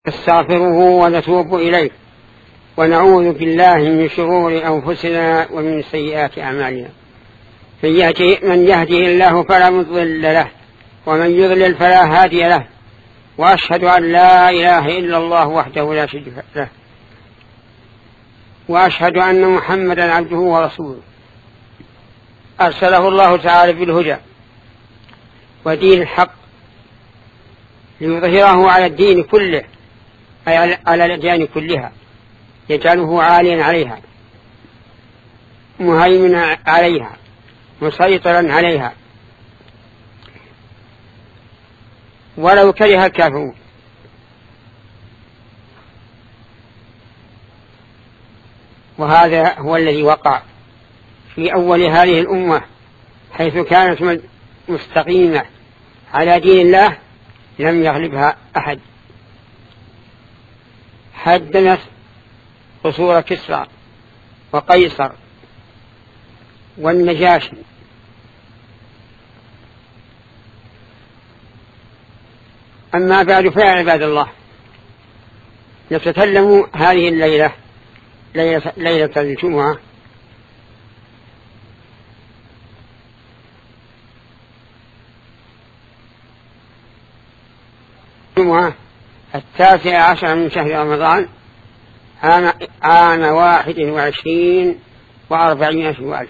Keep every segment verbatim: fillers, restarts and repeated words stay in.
نستغفره ونتوب إليه ونعوذ بالله من شرور أنفسنا ومن سيئات أعمالنا. من يهده الله فلا مضل له ومن يضلل فلا هادي له، وأشهد أن لا إله إلا الله وحده لا شريك له، وأشهد أن محمدا عبده ورسوله أرسله الله تعالى بالهدى ودين الحق ليظهره على الدين كله، أي على الأديان كلها، يجعله عاليا عليها مهيمنا عليها مسيطرا عليها ولو كره الكافرون. وهذا هو الذي وقع في أول هذه الأمة، حيث كانت مستقيمة على دين الله لم يغلبها أحد. هدمت قصور كسرى وقيصر والنجاشي، أما بعد فيا عباد الله، نتكلم هذه الليلة ليلة, ليلة الجمعة الجمعة التاسع عشر من شهر رمضان عام, عام واحد وعشرين وأربعين وألف.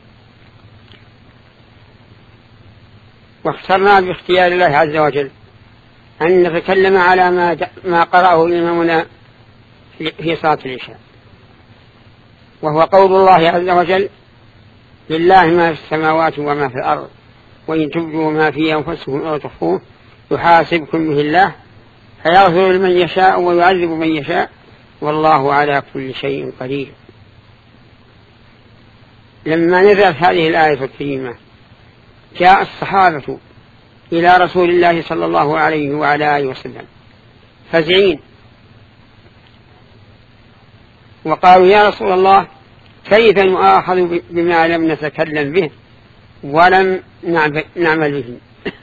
واخترنا باختيار الله عز وجل أن نتكلم على ما, ما قرأه إمامنا في صلاة العشاء، وهو قول الله عز وجل: لله ما في السماوات وما في الأرض وإن تبدوا ما في أنفسكم أو تخفوه يحاسبكم به الله فيغفر لمن يشاء ويعذب من يشاء والله على كل شيء قدير. لما نزلت هذه الآية الكريمة جاء الصحابة إلى رسول الله صلى الله عليه وعلى آله وسلم فزعين وقالوا: يا رسول الله، كيف نؤاخذ بما لم نتكلم به ولم نعمل به؟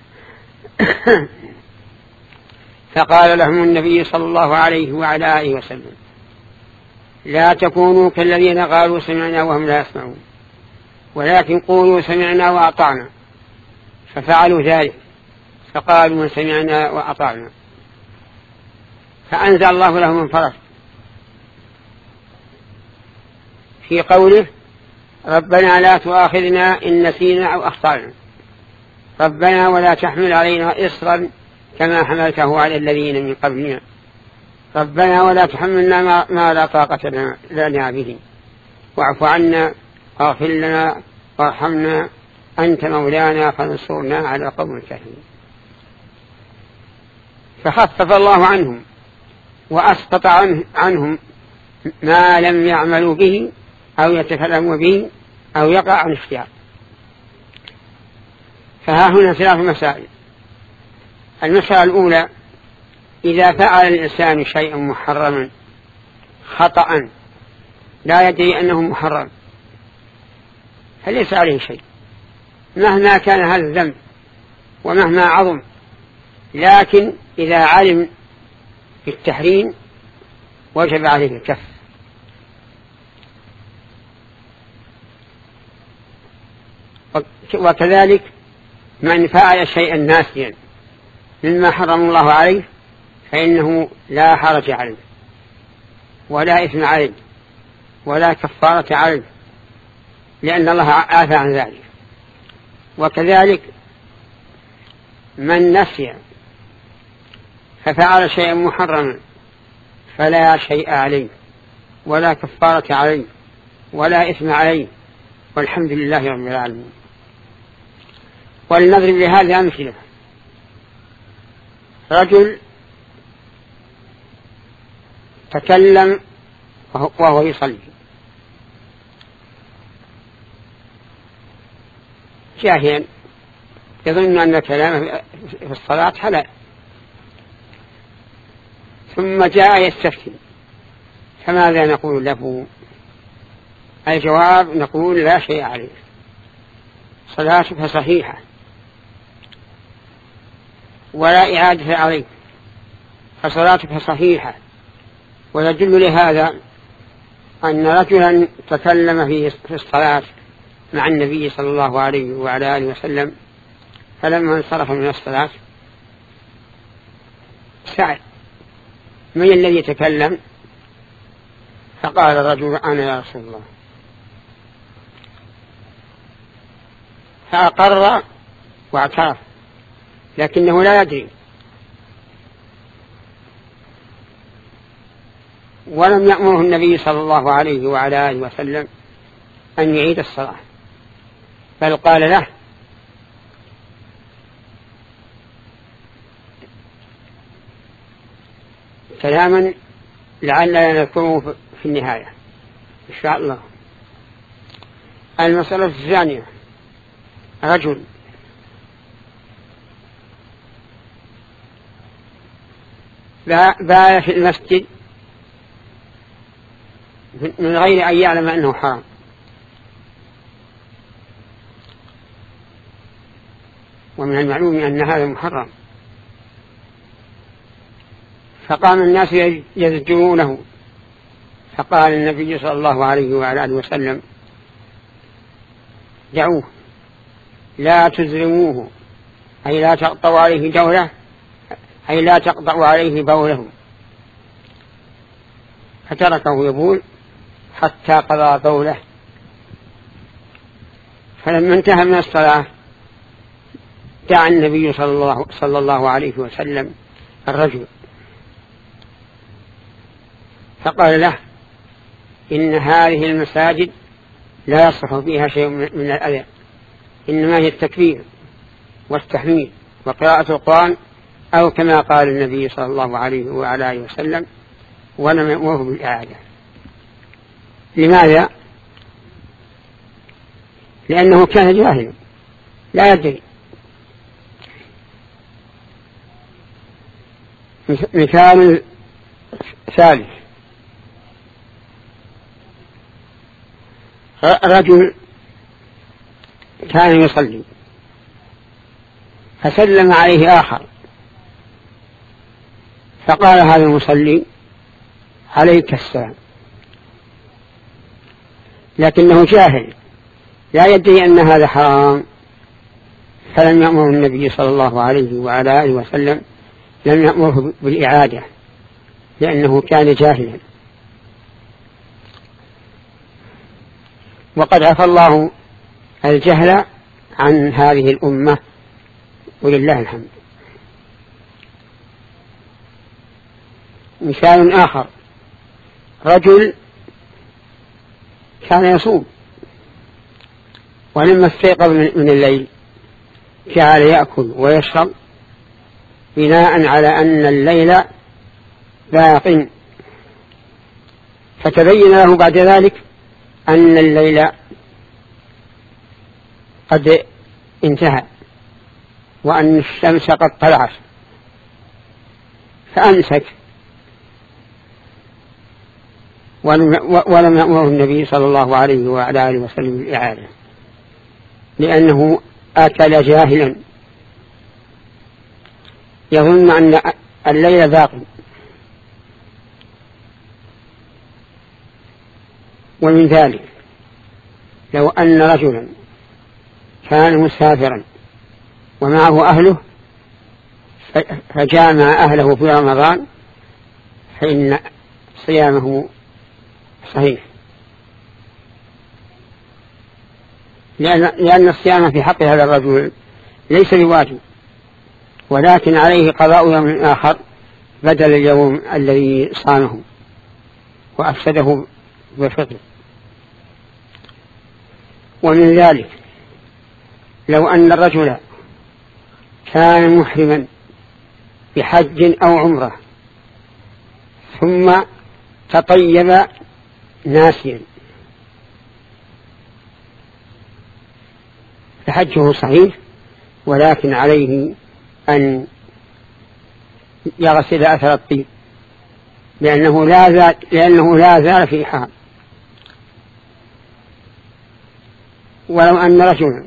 فقال لهم النبي صلى الله عليه وعلى آله وسلم: لا تكونوا كالذين قالوا سمعنا وهم لا يسمعون، ولكن قولوا سمعنا وأطعنا. ففعلوا ذلك، فقالوا سمعنا وأطعنا، فأنزل الله لهم من فرج في قوله: ربنا لا تؤاخذنا إن نسينا أو أخطأنا، ربنا ولا تحمل علينا إصرا كما حملته على الذين من قبلنا، ربنا ولا تحملنا ما لا طاقة لنا به، واعف عنا واغفر لنا وارحمنا أنت مولانا فانصرنا على قوم الكافرين. فخفف الله عنهم وأسقط عنهم ما لم يعملوا به أو يتكلموا به أو يقع عن اختيار. فها هنا ثلاث مسائل. المسألة الأولى: إذا فعل الإنسان شيئا محرما خطأ لا يدري أنه محرم فليس عليه شيء مهما كان هذا الذنب ومهما عظم، لكن إذا علم بالتحريم وجب عليه الكف. وكذلك من فعل شيئا ناسيا مما حرم الله عليه فإنه لا حرج عليه ولا إثم عليه ولا كفارة عليه، لأن الله عافى عن ذلك. وكذلك من نسي ففعل شيئا محرما فلا شيء عليه ولا كفارة عليه ولا إثم عليه، والحمد لله رب العالمين. ولنضرب لهذا أمثلة. رجل تكلم وهو يصلي جاهلا يظن أن كلامه في الصلاة حلال، ثم جاء يستفتي، فماذا نقول له؟ الجواب: نقول لا شيء عليه، صلاتك صحيحة ولا إعادة عليك، فصلاتك صحيحة. ويدل لهذا أن رجلا تكلم في الصلاة مع النبي صلى الله عليه وعلى آله وسلم، فلما انصرف من الصلاة سأل: من الذي تكلم؟ فقال الرجل: أنا يا رسول الله. فأقر واعترف، لكنه لا يدري، ولم يأمره النبي صلى الله عليه وعلى آله وسلم أن يعيد الصلاة، بل قال له: كلاما لعلنا نذكره في النهاية إن شاء الله. المسألة الثانية: رجل بال في المسجد من غير أن يعلم أنه حرام، ومن المعلوم أن هذا محرم، فقام الناس يزجرونه، فقال النبي صلى الله عليه وعلى آله وسلم: دعوه، لا تزرموه، أي لا تقطعوا عليه جوله، أي لا تقطعوا عليه بوله. فتركه يبول حتى قضى بوله. فلما انتهى من الصلاة دعا النبي صلى الله, صلى الله عليه وسلم الرجل، فقال له: إن هذه المساجد لا يصح فيها شيء من الأذى، إنما هي التكبير والتحميد وقراءة القرآن، أو كما قال النبي صلى الله عليه وعلى آله وسلم، ولم يأمره بالإعادة. لماذا؟ لأنه كان جاهلا لا يدري. مثال ثالث: رجل كان يصلي فسلم عليه آخر، فقال هذا المصلي: عليك السلام، لكنه جاهل لا يدري أن هذا حرام، فلم يأمر النبي صلى الله عليه وعلى آله وسلم، لم يأمره بالإعادة لأنه كان جاهلا. وقد عفى الله الجهل عن هذه الأمة ولله الحمد. مثال آخر: رجل كان يصوم، ولما استيقظ من الليل جعل يأكل ويشرب بناء على أن الليل باق، فتبين له بعد ذلك أن الليل قد انتهى وأن الشمس قد طلعت، فأمسك ولم يأمره النبي صلى الله عليه وعلى آله وسلم بالإعادة، لأنه أكل جاهلا يظن أن الليل باق. ومن ذلك: لو أن رجلا كان مسافرا ومعه أهله فجامع أهله في رمضان، فإن صيامه صحيح، لأن, لأن الصيام في حق هذا الرجل ليس بواجب، ولكن عليه قضاء يوم آخر بدل اليوم الذي صامه وأفسده بالفطر. ومن ذلك: لو أن الرجل كان محرما بحج أو عمرة ثم تطيب ناسيا، فحجه صحيح، ولكن عليه أن يغسل أثر الطيب، لأنه لا زال, لأنه لا زال في حال. ولو أن رجلا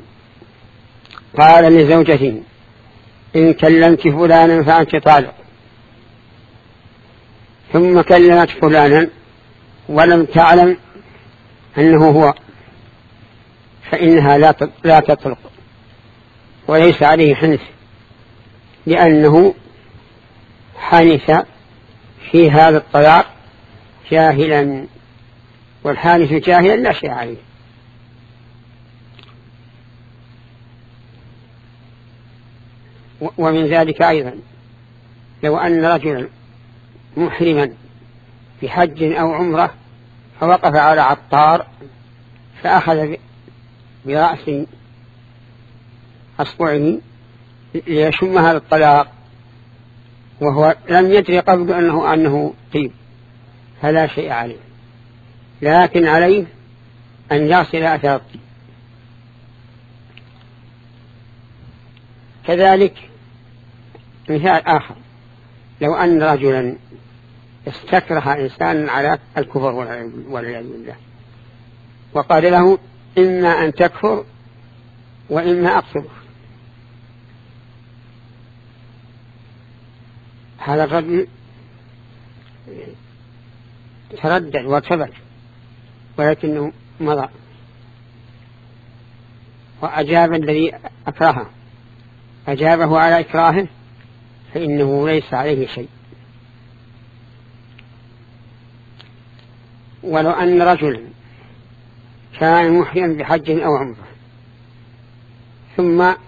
قال لزوجته: إن كلمت فلانا فأنت طالق، ثم كلمت فلانا ولم تعلم أنه هو، فإنها لا تطلق وليس عليه حنث، لأنه حانث في هذا الطلاق جاهلا، والحانث جاهلا لا شيء عليه. ومن ذلك أيضا لو أن رجلا محرما بحج أو عمرة فوقف على عطار فأخذ برأس أصبعه ليشم هذا الطلاق وهو لم يدري قبل أنه, أنه طيب، فلا شيء عليه، لكن عليه أن يصل أثر الطيب. كذلك مثال آخر، لو أن رجلا استكره إنسان على الكفر والعياذ بالله وقال له إما أن تكفر وإما أقتلك، هذا الرجل تردد وارتبك ولكنه مضى وأجاب الذي أكرهه، أجابه على إكراهه فإنه ليس عليه شيء. ولو أن رجلا كان محرما بحج أو عمره ثم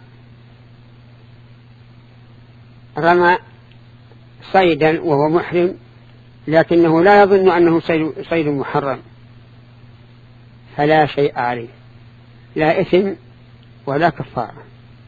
رمى صيدا وهو محرم لكنه لا يظن أنه صيد محرم فلا شيء عليه، لا إثم ولا كفارة.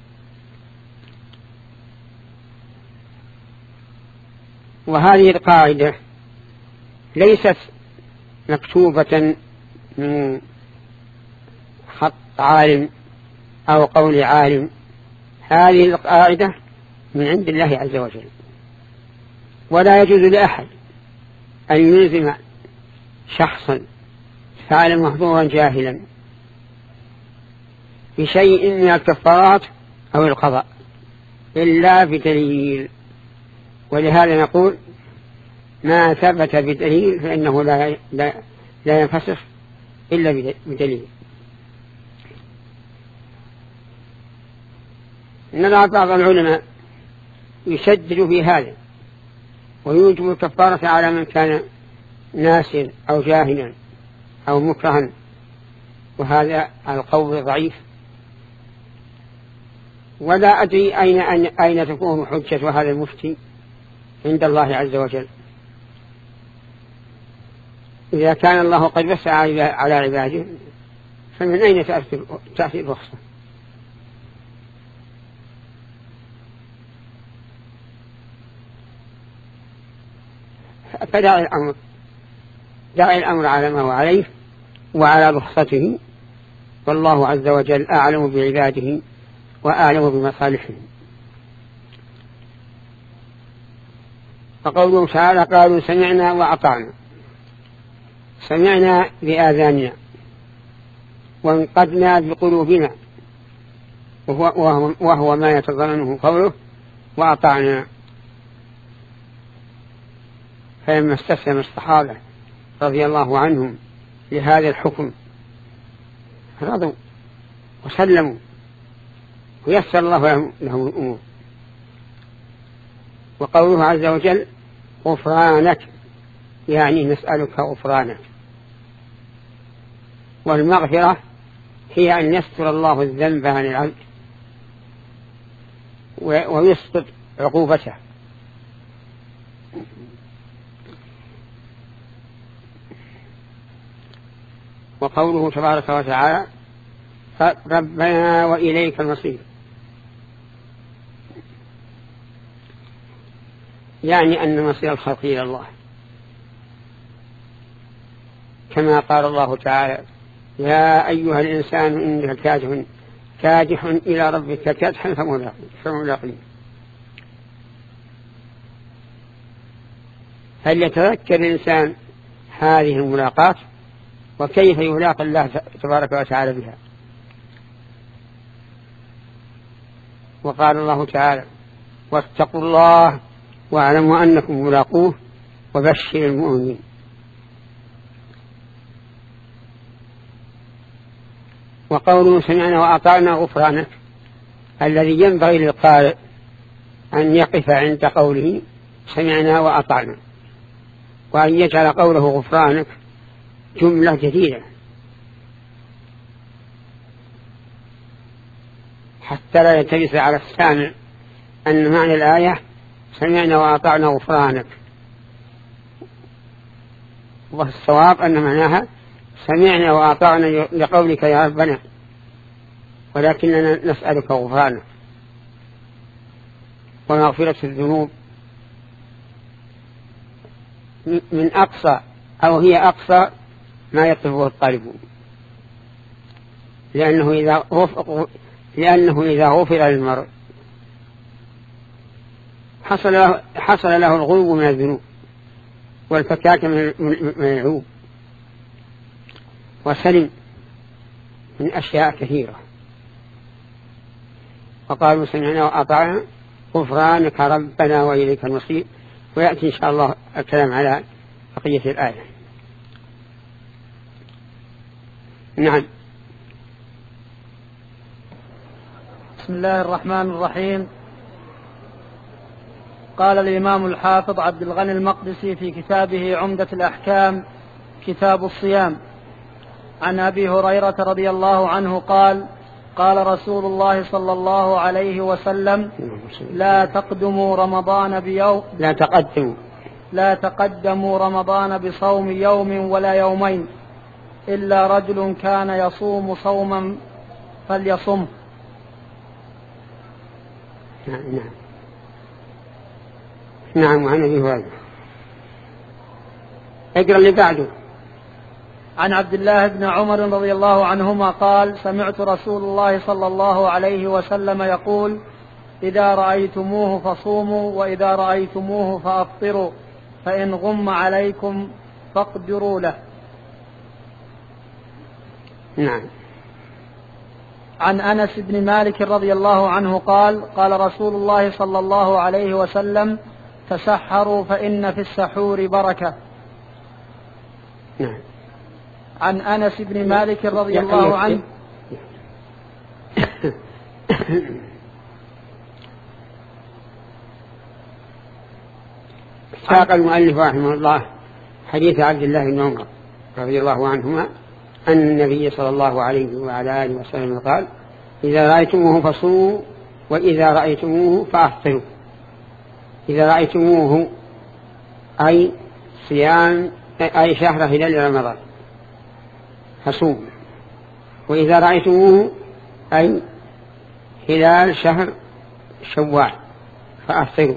وهذه القاعدة ليست مكتوبة من خط عالم أو قول عالم، هذه القاعدة من عند الله عز وجل، ولا يجوز لأحد أن يلزم شخصا فعل محظورا جاهلا بشيء من الكفارات أو القضاء إلا بدليل. ولهذا نقول ما ثبت بدليل فإنه لا, لا, لا ينفسخ إلا بدليل. نرى بعض العلماء يشدد في هذا ويوجب الكفارة على من كان ناسيا أو جاهلا أو مكرها، وهذا القول ضعيف، ولا أدري أين, أين تكون حجة هذا المفتي عند الله عز وجل إذا كان الله قد وسع على عباده، فمن أين تأتي الرخصة؟ فدع الأمر دع الأمر على ما هو عليه وعلى رخصته، والله عز وجل أعلم بعباده وأعلم بمصالحهم. فقوله تعالى قالوا سمعنا وأطعنا، سمعنا بآذاننا وانقدنا بقلوبنا، وهو, وهو ما يتضمنه قوله وأطعنا. فلما استسلم الصحابة رضي الله عنهم لهذا الحكم رضوا وسلموا ويسر الله لهم الأمور. وقوله عز وجل غفرانك، يعني نسألك غفرانك. والمغفرة هي أن يستر الله الذنب عن العبد ويسقط عقوبته. وقوله تبارك وتعالى ربنا وإليك المصير، يعني أن مصير الخلق إلى الله، كما قال الله تعالى يا أيها الإنسان إنك كادح كادح إلى ربك كدحا فملاقيه. فليتذكر الإنسان هذه الملاقات وكيف يلاقي الله تبارك وتعالى بها. وقال الله تعالى واتقوا الله واعلموا أنكم ملاقوه وبشر المؤمنين. وقوله سمعنا وأطعنا غفرانك الذي ينبغي للقارئ أن يقف عند قوله سمعنا وأطعنا، وأن يجعل قوله غفرانك جملة جديدة حتى لا يلتبس على السامع أن معنى الآية سمعنا وأطعنا غفرانك، والصواب أن معناها سمعنا وأطعنا لقولك يا ربنا، ولكننا نسألك غفرانك ومغفرة الذنوب من أقصى أو هي أقصى ما يطلبه الطالبون، لأنه إذا غفر, لأنه إذا غفر للمرء حصل له, حصل له الغلو من الذنوب والفكاك من العيوب، وسلم من أشياء كثيرة. وقالوا سمعنا وأطعنا غفرانك ربنا وإليك المصير. ويأتي إن شاء الله الكلام على بقية الآية. نعم. بسم الله الرحمن الرحيم. قال الإمام الحافظ عبد الغني المقدسي في كتابه عمدة الأحكام كتاب الصيام عن أبي هريرة رضي الله عنه قال قال رسول الله صلى الله عليه وسلم لا تقدموا رمضان بيوم لا تقدموا لا تقدموا رمضان بصوم يوم ولا يومين إلا رجل كان يصوم صوما فليصمه. نعم نعم نعم. وعن أبي هريرة اقرأ اللي بعده. عن عبد الله بن عمر رضي الله عنهما قال سمعت رسول الله صلى الله عليه وسلم يقول إذا رأيتموه فصوموا وإذا رأيتموه فأفطروا فإن غم عليكم فاقدروا له. نعم. عن أنس بن مالك رضي الله عنه قال قال رسول الله صلى الله عليه وسلم تسحروا فإن في السحور بركة. نعم. عن أنس بن مالك رضي الله عنه ساق المؤلف رحمه الله حديث عبد الله بن عمر رضي الله عنهما أن النبي صلى الله عليه وعلى آله وسلم قال إذا رأيتموه فصوموا وإذا رأيتموه فأفطروا. إذا رأيتموه أي صيام أي شهر هلال رمضان فصوموا، وإذا رأيتموه أي هلال شهر شوال فأفطروا.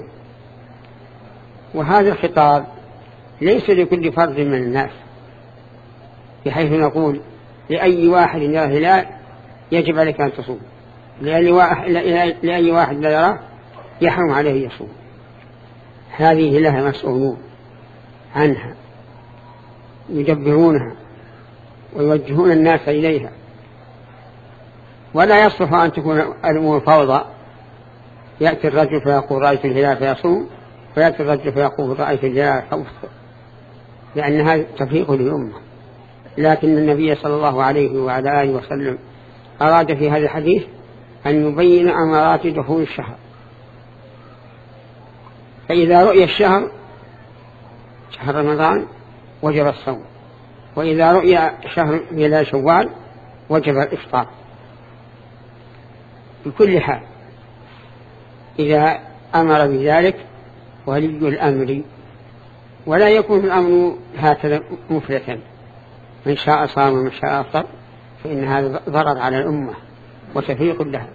وهذا الخطاب ليس لكل فرد من الناس، بحيث نقول لأي واحد يرى الهلال يجب عليك أن تصوم، لأي واحد, لأي واحد لا يراه يحرم عليه يصوم. هذه لها مسؤولون عنها يدبرونها ويوجهون الناس إليها، ولا يصلح أن تكون الأمور فوضى. يأتي الرجل فيقول رأيت الهلال فيصوم، ويأتي الرجل فيقول رأيت الهلال فأفطر، لأن هذا تفريق للأمة. لكن النبي صلى الله عليه وعلى آله وسلم أراد في هذا الحديث أن يبين أمارات دخول الشهر. فإذا رؤي الشهر شهر رمضان وجب الصوم، وإذا رؤي شهر هلال شوال وجب الإفطار بكل حال إذا أمر بذلك ولي الأمر، ولا يكون الأمر هكذا مفلتا من شاء صام ومن شاء أفطر، فإن هذا ضرر على الأمة وتفريق لها.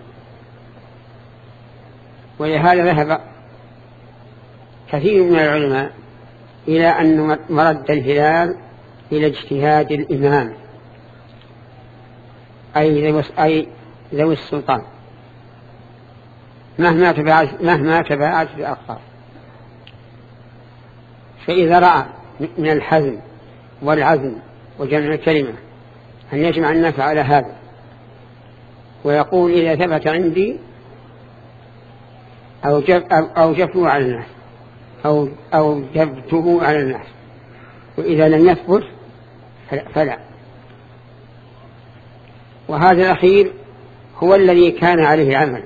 ولهذا ذهب كثير من العلماء إلى أن مرد الهلال إلى اجتهاد الإمام أي ذوي السلطان مهما تباعت مهما تباعت الأخبار. فإذا رأى من الحزم والعزم وجمع الكلمة أن يجمع الناس على هذا ويقول إذا ثبت عندي أو جفوا على الناس أو أوجبته على الناس، وإذا لم يثبت فلا. وهذا الأخير هو الذي كان عليه العمل،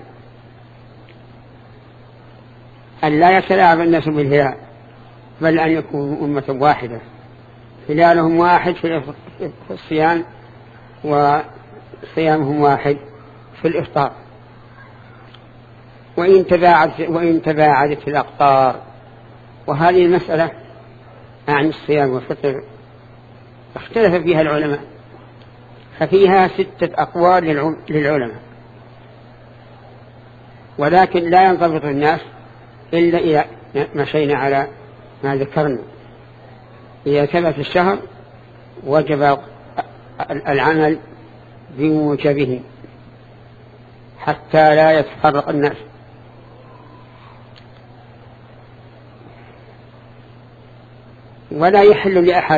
أن لا يتلاعب الناس بالهلال، بل أن يكونوا أمة واحدة هلالهم واحد في الصيام وصيامهم واحد في الإفطار. وإن تباعدت, وإن تباعدت الأقطار، وهذه المسألة عن الصيام والفطر اختلف فيها العلماء، ففيها ستة أقوال للعلماء، ولكن لا ينضبط الناس إلا إذا مشينا على ما ذكرنا. إذا ثبت الشهر وجب العمل بموجبه حتى لا يتفرق الناس. ولا يحل لأحد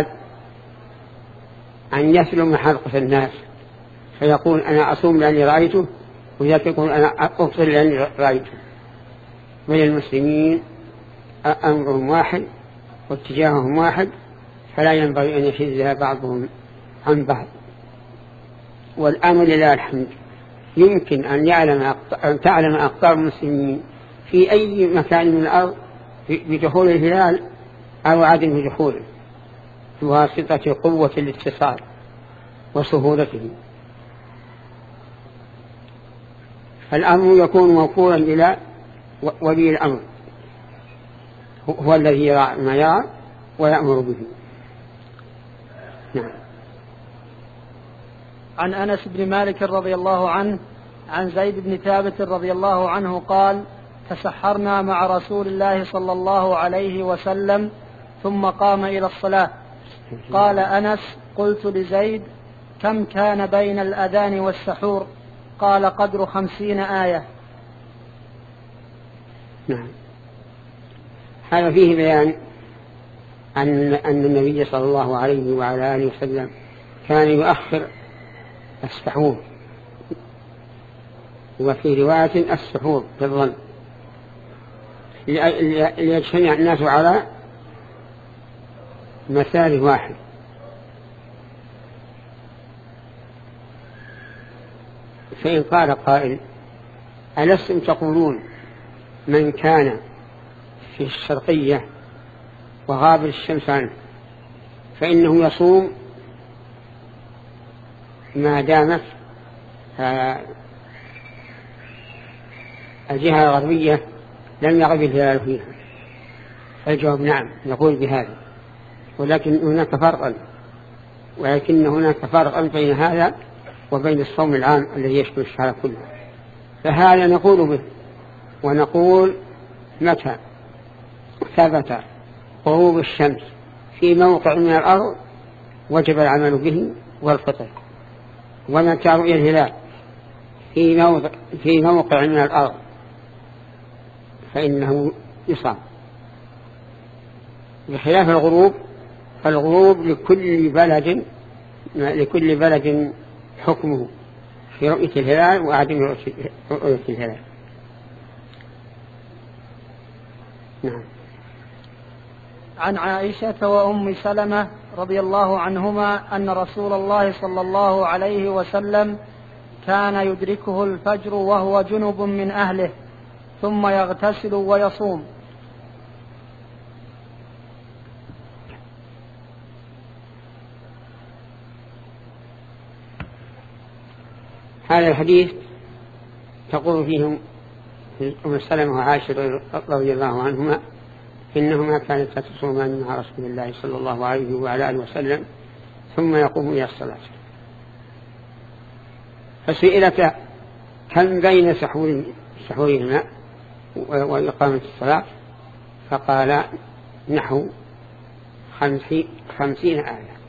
أن يسلم حلقة الناس فيقول أنا أصوم لأني رأيته، وذاك يقول أنا أفطر لأني رأيته. من المسلمين أمرهم واحد واتجاههم واحد، فلا ينبغي أن يشذ بعضهم عن بعض. والأمر لله الحمد، يمكن أن يعلم أن تعلم أقطار المسلمين في أي مكان من الأرض بدخول الهلال أو عدم دخوله، بواسطة قوة الاتصال وسهولته. الأمر يكون موكولا إلى ولي الأمر، هو الذي يرى ما يرى ويأمر به. نعم. عن أنس بن مالك رضي الله عنه عن زيد بن ثابت رضي الله عنه قال: تسحرنا مع رسول الله صلى الله عليه وسلم ثم قام إلى الصلاة. قال أنس: قلت لزيد: كم كان بين الأذان والسحور؟ قال: قدر خمسين آية. نعم. هذا فيه بيان أن, أن النبي صلى الله عليه وعلى آله وسلم كان يؤخر السحور، وفي رواية السحور بالظن، ليجتمع الناس على مسار واحد. فإن قال قائل: ألستم تقولون من كان في الشرقية وغاب الشمس عنه فإنه يصوم ما دامت الجهة الغربية لم يغب الهلال فيها؟ فالجواب: نعم، نقول بهذا، ولكن هناك فرقا ولكن هناك فرقا بين هذا وبين الصوم العام الذي يشمل الشهر كله. فهذا نقول به، ونقول متى ثبت غروب الشمس في موقع من الأرض وجب العمل به والفطر، ومتى رؤي الهلال في موقع, في موقع من الأرض فإنه يصام. بخلاف الغروب، فالغروب لكل بلد لكل بلد حكمه في رؤية الهلال وعدم رؤية الهلال. نعم. عن عائشة وأم سلمة رضي الله عنهما أن رسول الله صلى الله عليه وسلم كان يدركه الفجر وهو جنب من أهله ثم يغتسل ويصوم. هذا الحديث تقول فيهم أم سلمة وعائشة رضي الله عنهما إنهما كانتا تصومان مع رسول الله صلى الله عليه وعلى آله وسلم ثم يقوم إلى الصلاة. فسئلت كم بين سحورهما وإقامة الصلاة؟ فقال: نحو خمسين آية.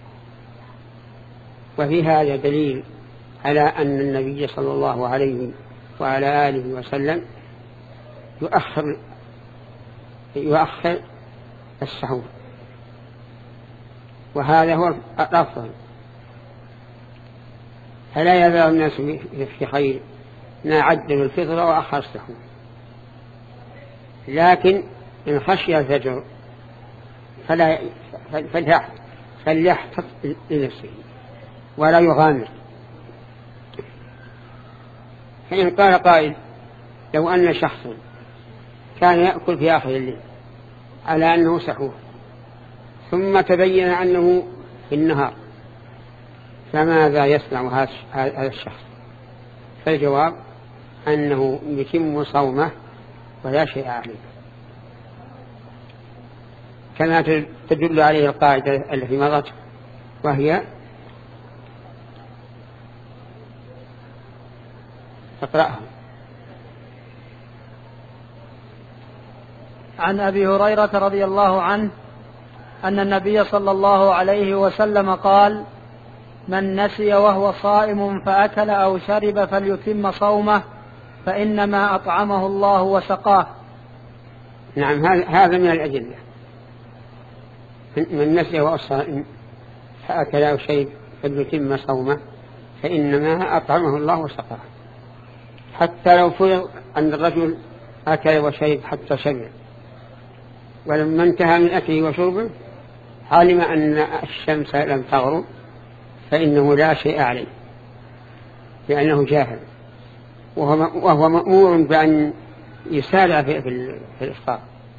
وفي هذا دليل على أن النبي صلى الله عليه وعلى آله وسلم يؤخر يؤخر السحور، وهذا هو الأفضل. فلا يزال الناس في خير ما عجلوا الفطر وأخر السحور. لكن إن خشي الفجر فلا فليحتط لنفسه ولا يغامر. فإن قال قائل لو أن شخصا كان يأكل في آخر الليل على أنه سحور ثم تبين أنه في النهار فماذا يصنع هذا الشخص؟ فالجواب أنه يتم صومه ولا شيء عليه، كما تدل عليه القاعدة التي مضت وهي اقرأها. عن أبي هريرة رضي الله عنه أن النبي صلى الله عليه وسلم قال: من نسي وهو صائم فأكل أو شرب فليتم صومه فإنما أطعمه الله وسقاه. نعم، هذا من الأدلة. من نسي وهو صائم فأكل أو شرب فليتم صومه فإنما أطعمه الله وسقاه. حتى لو فرض أن الرجل أكل وشرب حتى شبع ولما انتهى من أكله وشربه علم أن الشمس لم تغرب فإنه لا شيء عليه لأنه جاهل، وهو مأمور بأن يسارع في, في الإفطار.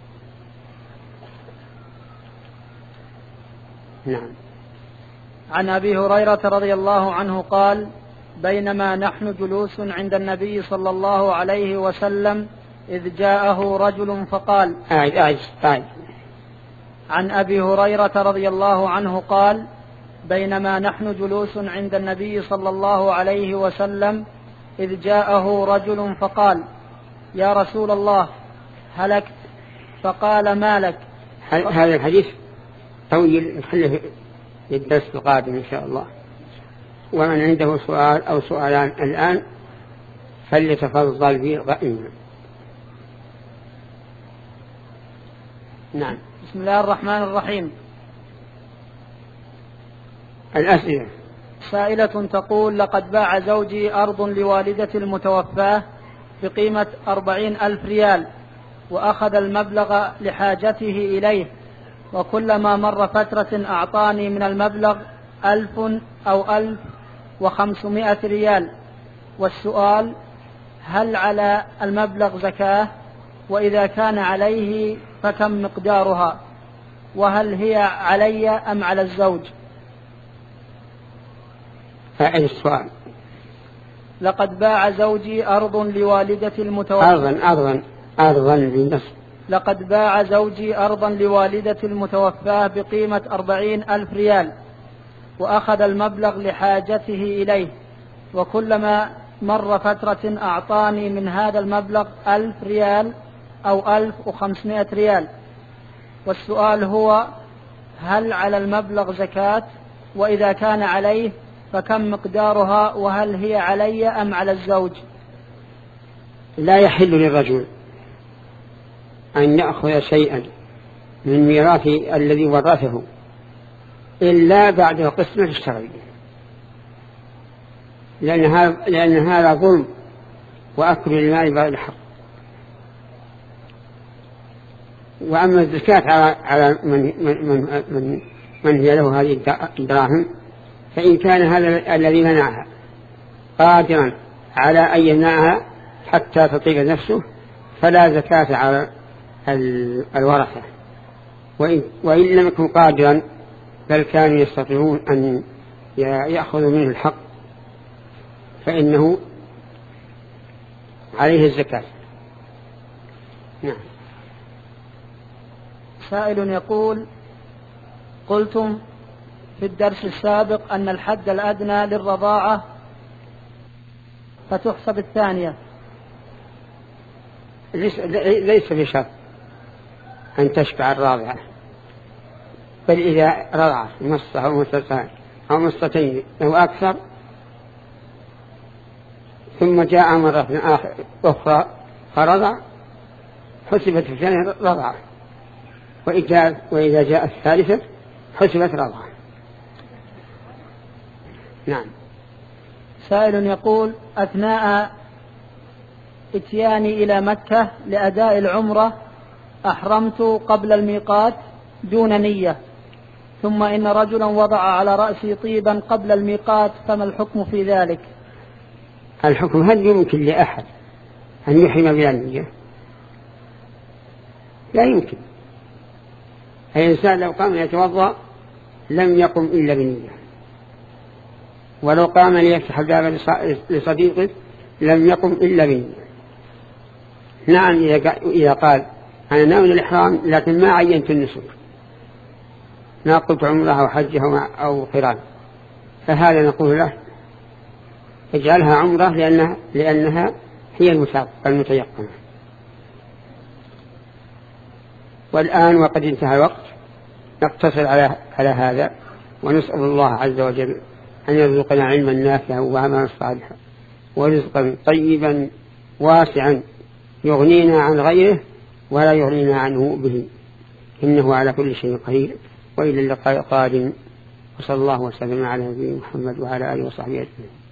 نعم. عن أبي هريرة رضي الله عنه قال: بينما نحن جلوس عند النبي صلى الله عليه وسلم إذ جاءه رجل فقال أعد أعد أعد. عن أبي هريرة رضي الله عنه قال: بينما نحن جلوس عند النبي صلى الله عليه وسلم إذ جاءه رجل فقال: يا رسول الله هلكت. فقال: ما لك؟ هذا الحديث طويل نخليه للدرس القادم إن شاء الله، ومن عنده سؤال أو سؤالان الآن فليتفضل به غائما. نعم. بسم الله الرحمن الرحيم. الأسئلة. سائلة تقول: لقد باع زوجي أرض لوالدة المتوفاة بقيمة أربعين ألف ريال وأخذ المبلغ لحاجته إليه، وكلما مر فترة أعطاني من المبلغ ألف أو ألف وخمسمائة ريال. والسؤال: هل على المبلغ زكاة؟ وإذا كان عليه فكم مقدارها؟ وهل هي علي أم على الزوج؟ فأي السؤال؟ لقد باع زوجي أرض لوالدة المتوفاة أرضا أرضا أرضا بالنصب. لقد باع زوجي أرضا لوالدة المتوفاة بقيمة أربعين ألف ريال وأخذ المبلغ لحاجته إليه، وكلما مر فترة أعطاني من هذا المبلغ ألف ريال أو ألف وخمسمائة ريال. والسؤال هو: هل على المبلغ زكاة؟ وإذا كان عليه فكم مقدارها؟ وهل هي علي أم على الزوج؟ لا يحل للرجل أن يأخذ شيئا من ميراث الذي ورثه إلا بعد القسمة الشرعية، لأن هذا لأن هذا ظلم وأكل المال بغير الحق. وأما الزكاة على على من من من, من هي له هذه الدراهم، فإن كان هذا الذي منعها قادرا على أن يمنعها حتى تطيب نفسه فلا زكاة على الورثة، وإن, وإن لم يكن قادرا بل كانوا يستطيعون أن يأخذوا منه الحق فإنه عليه الزكاة. نعم. سائل يقول: قلتم في الدرس السابق أن الحد الأدنى للرضاعة فتحسب الثانية. ليس في شرط أن تشبع الراضعة، بل إذا رضعت مصة أو مصتين أو مصتين أو أكثر ثم جاء مرة أخرى فرضع حسبت في الثانية رضعة، وإذا جاء الثالثة حسبت رضعة. نعم. سائل يقول: أثناء اتياني إلى مكة لأداء العمرة أحرمت قبل الميقات دون نية، ثم إن رجلا وضع على رأسي طيبا قبل الميقات، فما الحكم في ذلك؟ الحكم هل يمكن لأحد أن يحرم بلا نية؟ لا يمكن. الإنسان لو قام يتوضأ لم يقم إلا بنية، ولو قام ليفتح الباب لصديقه لم يقم إلا بنية. نعم إذا قال أنا ناوي الإحرام لكن ما عينت النسك، ما قلت عمره أو حجه أو قران، فهذا نقول له اجعلها عمره لأنها, لأنها هي المتيقنة. والآن وقد انتهى الوقت نقتصر على, على هذا، ونسأل الله عز وجل أن يرزقنا علما نافعا وعملا صالحا ورزقا طيبا واسعا يغنينا عن غيره ولا يغنينا عنه به، إنه على كل شيء قدير. وإلى اللقاء القادم، وصلى الله وسلم على نبينا محمد وعلى آله وصحبه أجمعين.